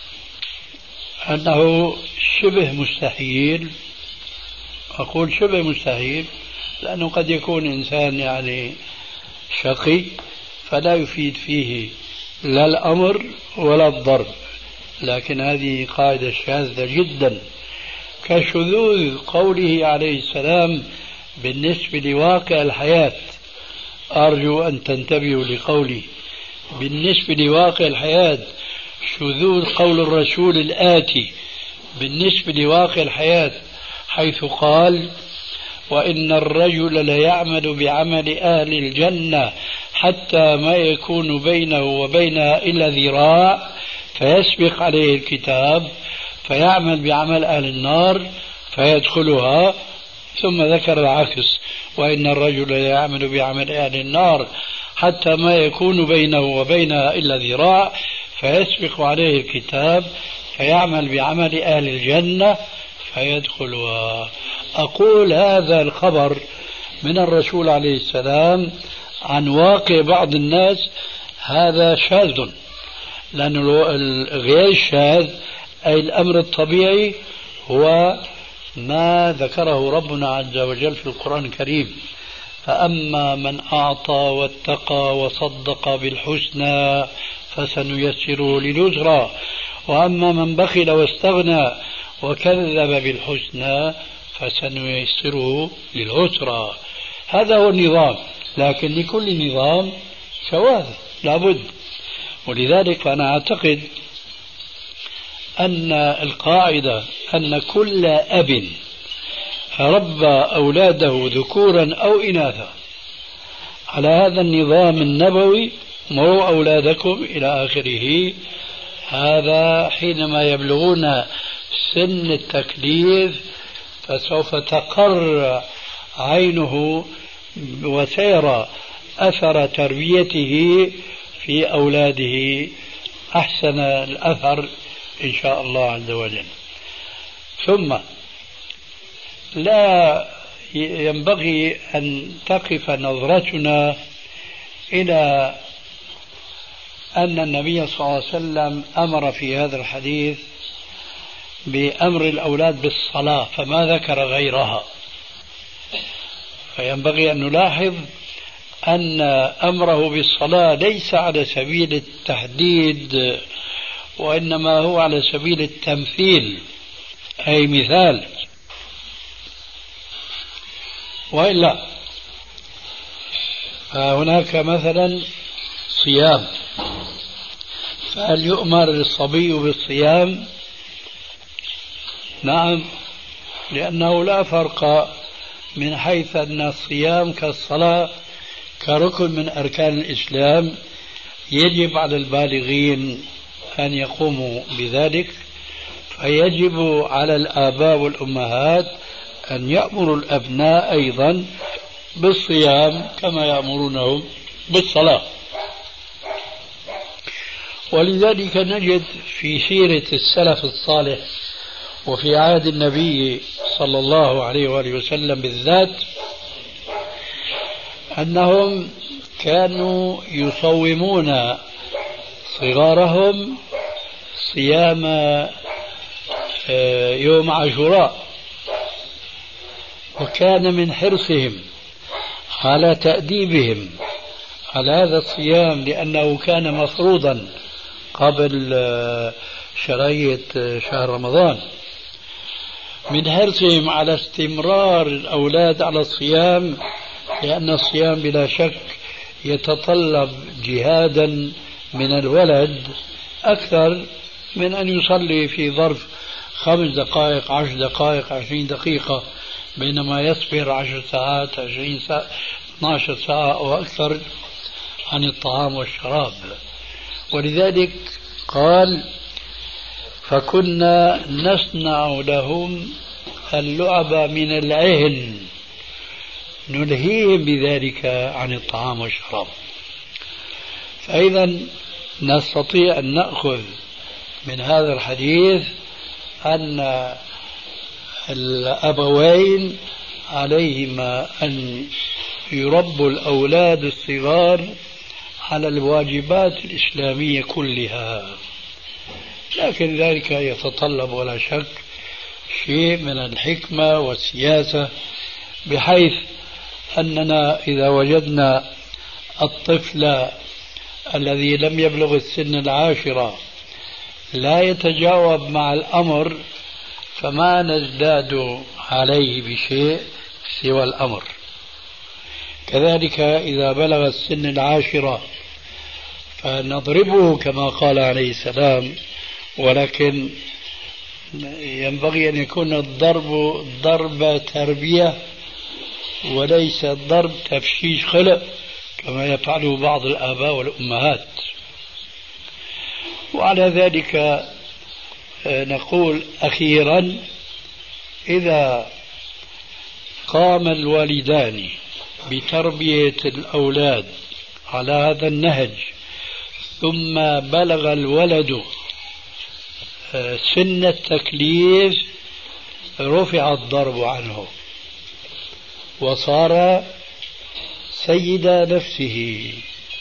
أنه شبه مستحيل. أقول شبه مستحيل لأنه قد يكون إنسان يعني شقي فلا يفيد فيه لا الأمر ولا الضرب، لكن هذه قاعدة شاذة جدا، كشذوذ قوله عليه السلام بالنسبة لواقع الحياة. أرجو أن تنتبهوا لقولي بالنسبة لواقع الحياة، شذوذ قول الرسول الآتي بالنسبة لواقع الحياة، حيث قال: وإن الرجل ليعمل بعمل أهل الجنة حتى ما يكون بينه وبينها إلا ذراع فيسبق عليه الكتاب فيعمل بعمل أهل النار فيدخلها، ثم ذكر العكس: وإن الرجل ليعمل بعمل أهل النار حتى ما يكون بينه وبينها إلا ذراع فيسبق عليه الكتاب فيعمل بعمل أهل الجنة فيدخلها. أقول هذا الخبر من الرسول عليه السلام عن واقع بعض الناس هذا شاذ، لأن غير الشاذ أي الأمر الطبيعي هو ما ذكره ربنا عز وجل في القرآن الكريم: فأما من أعطى واتقى وصدق بالحسنى فسنيسره لليسرى، وأما من بخل واستغنى وكذب بالحسنى فسنيسره للعسرى. هذا هو النظام، لكن لكل نظام شواذ لابد. ولذلك أنا أعتقد أن القاعدة أن كل أب ربى أولاده ذكورا أو إناثا على هذا النظام النبوي: مروا أولادكم إلى آخره، هذا حينما يبلغون سن التكليف فسوف تقر عينه وسيرى أثر تربيته في أولاده أحسن الأثر إن شاء الله عز وجل. ثم لا ينبغي أن تقف نظرتنا إلى أن النبي صلى الله عليه وسلم أمر في هذا الحديث بأمر الأولاد بالصلاة فما ذكر غيرها، فينبغي أن نلاحظ أن أمره بالصلاة ليس على سبيل التحديد، وإنما هو على سبيل التمثيل، أي مثال. وإلا هناك مثلا صيام، فهل يؤمر الصبي بالصيام؟ نعم، لأنه لا فرق من حيث أن الصيام كالصلاة كركن من أركان الإسلام يجب على البالغين أن يقوموا بذلك، فيجب على الآباء والأمهات أن يأمروا الأبناء أيضا بالصيام كما يأمرونهم بالصلاة. ولذلك نجد في سيرة السلف الصالح وفي عهد النبي صلى الله عليه وآله وسلم بالذات أنهم كانوا يصومون صغارهم صيام يوم عاشوراء، وكان من حرصهم على تأديبهم على هذا الصيام لأنه كان مفروضا قبل شرعية شهر رمضان، من حرصهم على استمرار الأولاد على الصيام، لأن الصيام بلا شك يتطلب جهادا من الولد أكثر من أن يصلي في ظرف 5 دقائق 10 دقائق 20 دقيقة، بينما يصبر 10 ساعات 20 ساعة 12 ساعة أو أكثر عن الطعام والشراب. ولذلك قال: فكنا نصنع لهم اللعب من العهن نلهيهم بذلك عن الطعام والشراب. فإذا نستطيع أن نأخذ من هذا الحديث أن الأبوين عليهما أن يربوا الأولاد الصغار على الواجبات الإسلامية كلها. لكن ذلك يتطلب ولا شك شيء من الحكمة والسياسة، بحيث أننا إذا وجدنا الطفل الذي لم يبلغ السن 10 لا يتجاوب مع الأمر، فما نزداد عليه بشيء سوى الأمر. كذلك إذا بلغ السن 10 فنضربه كما قال عليه السلام، ولكن ينبغي أن يكون الضرب ضرب تربية وليس ضرب تفشيش خلق كما يفعله بعض الآباء والأمهات. وعلى ذلك نقول أخيرا إذا قام الوالدان بتربية الأولاد على هذا النهج ثم بلغ الولد سن التكليف رفع الضرب عنه وصار سيد نفسه،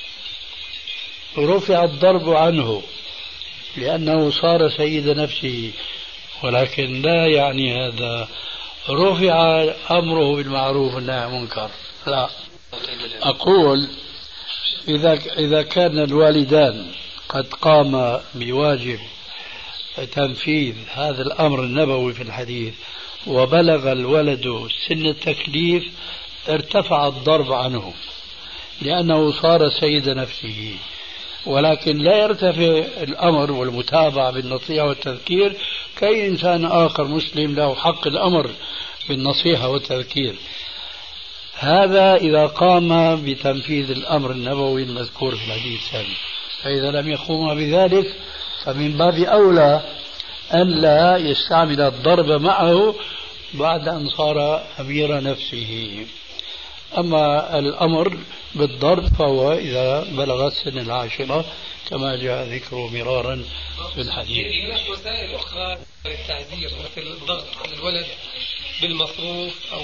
رفع الضرب عنه لأنه صار سيد نفسه، ولكن لا يعني هذا رفع أمره بالمعروف والنهي عن المنكر، لا. أقول إذا كان الوالدان قد قام بواجب تنفيذ هذا الأمر النبوي في الحديث وبلغ الولد سن التكليف ارتفع الضرب عنه لأنه صار سيد نفسه، ولكن لا يرتفع الأمر والمتابعة بالنصيحة والتذكير كأي إنسان آخر مسلم له حق الأمر بالنصيحة والتذكير. هذا إذا قام بتنفيذ الأمر النبوي المذكور في الحديث الثاني، فإذا لم يقوم بذلك فمن باب أولى أن لا يستعمل الضرب معه بعد أن صار أمير نفسه. أما الأمر بالضرب فهو إذا بلغ سن 10 كما جاء ذكره مرارا في الحديث. هناك وسائل أخرى للتعزير مثل الضغط على الولد بالمصروف أو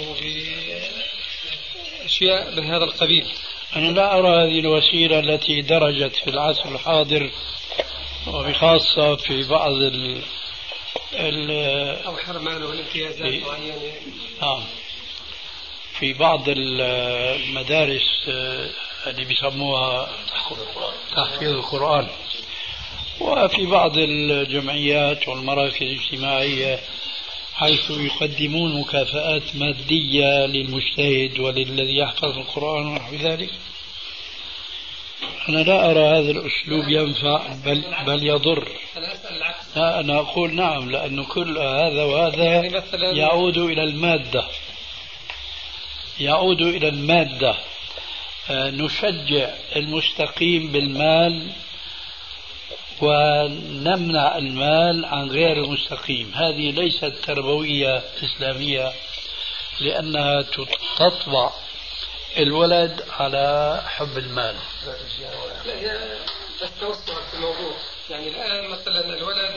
بأشياء من هذا القبيل. أنا لا أرى هذه الوسيلة التي درجت في العصر الحاضر، وبخاصة في بعض أو حرمان والامتيازات معينة. في بعض المدارس اللي بيسموها تحفيظ القرآن، وفي بعض الجمعيات والمراكز الاجتماعية حيث يقدمون مكافآت مادية للمجتهد وللذي يحفظ القرآن ونحو ذلك. أنا لا أرى هذا الأسلوب ينفع بل يضر. لا، أنا أقول نعم، لأنه كل هذا وهذا يعود إلى المادة. نشجع المستقيم بالمال ونمنع المال عن غير المستقيم. هذه ليست تربوية إسلامية، لأنها تطبع الولد على حب المال. لا، هي التوسع في الموضوع. يعني الآن مثلا الولد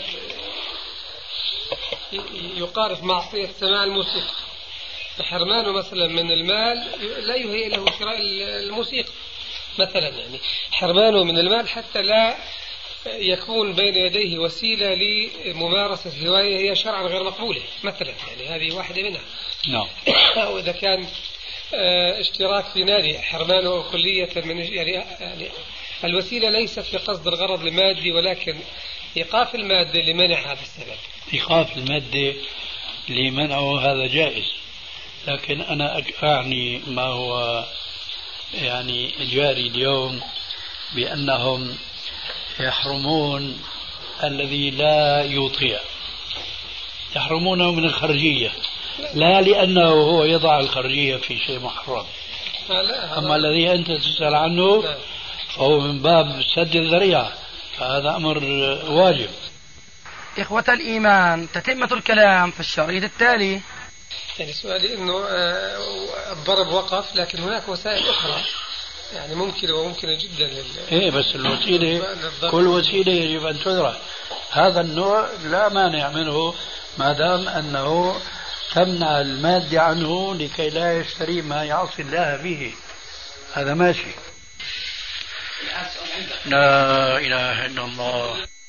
يقارف معصية سماع الموسيقى، فحرمانه مثلا من المال لا يهيئ له شراء الموسيقى مثلا، يعني حرمانه من المال حتى لا يكون بين يديه وسيلة لممارسة هواية هي شرعا غير مقبولة مثلا، يعني هذه واحدة منها. نعم. أو إذا كان اشتراك في نادي، حرمانه كلية من يعني الوسيلة ليست في قصد الغرض المادي، ولكن إيقاف المادة لمنع هذا السبب. إيقاف المادة لمنعه هذا جائز، لكن أنا أعني ما هو يعني جاري اليوم بأنهم يحرمون الذي لا يطيع، يحرمونه من الخرجية، لا لأنه هو يضع الخرجية في شيء محرم. أما الذي أنت تسأل عنه فهو من باب سد الذريعة، فهذا أمر واجب. إخوة الإيمان، تتمة الكلام في الشريط التالي. يعني سؤالي إنه الضرب وقف، لكن هناك وسائل أخرى يعني ممكنة وممكنة جدا إيه، بس الوسيلة كل وسيلة يجب أن تدرك. هذا النوع لا مانع منه ما دام أنه تمنع المادة عنه لكي لا يشتري ما يعصي الله به، هذا ماشي. لا إله إلا الله.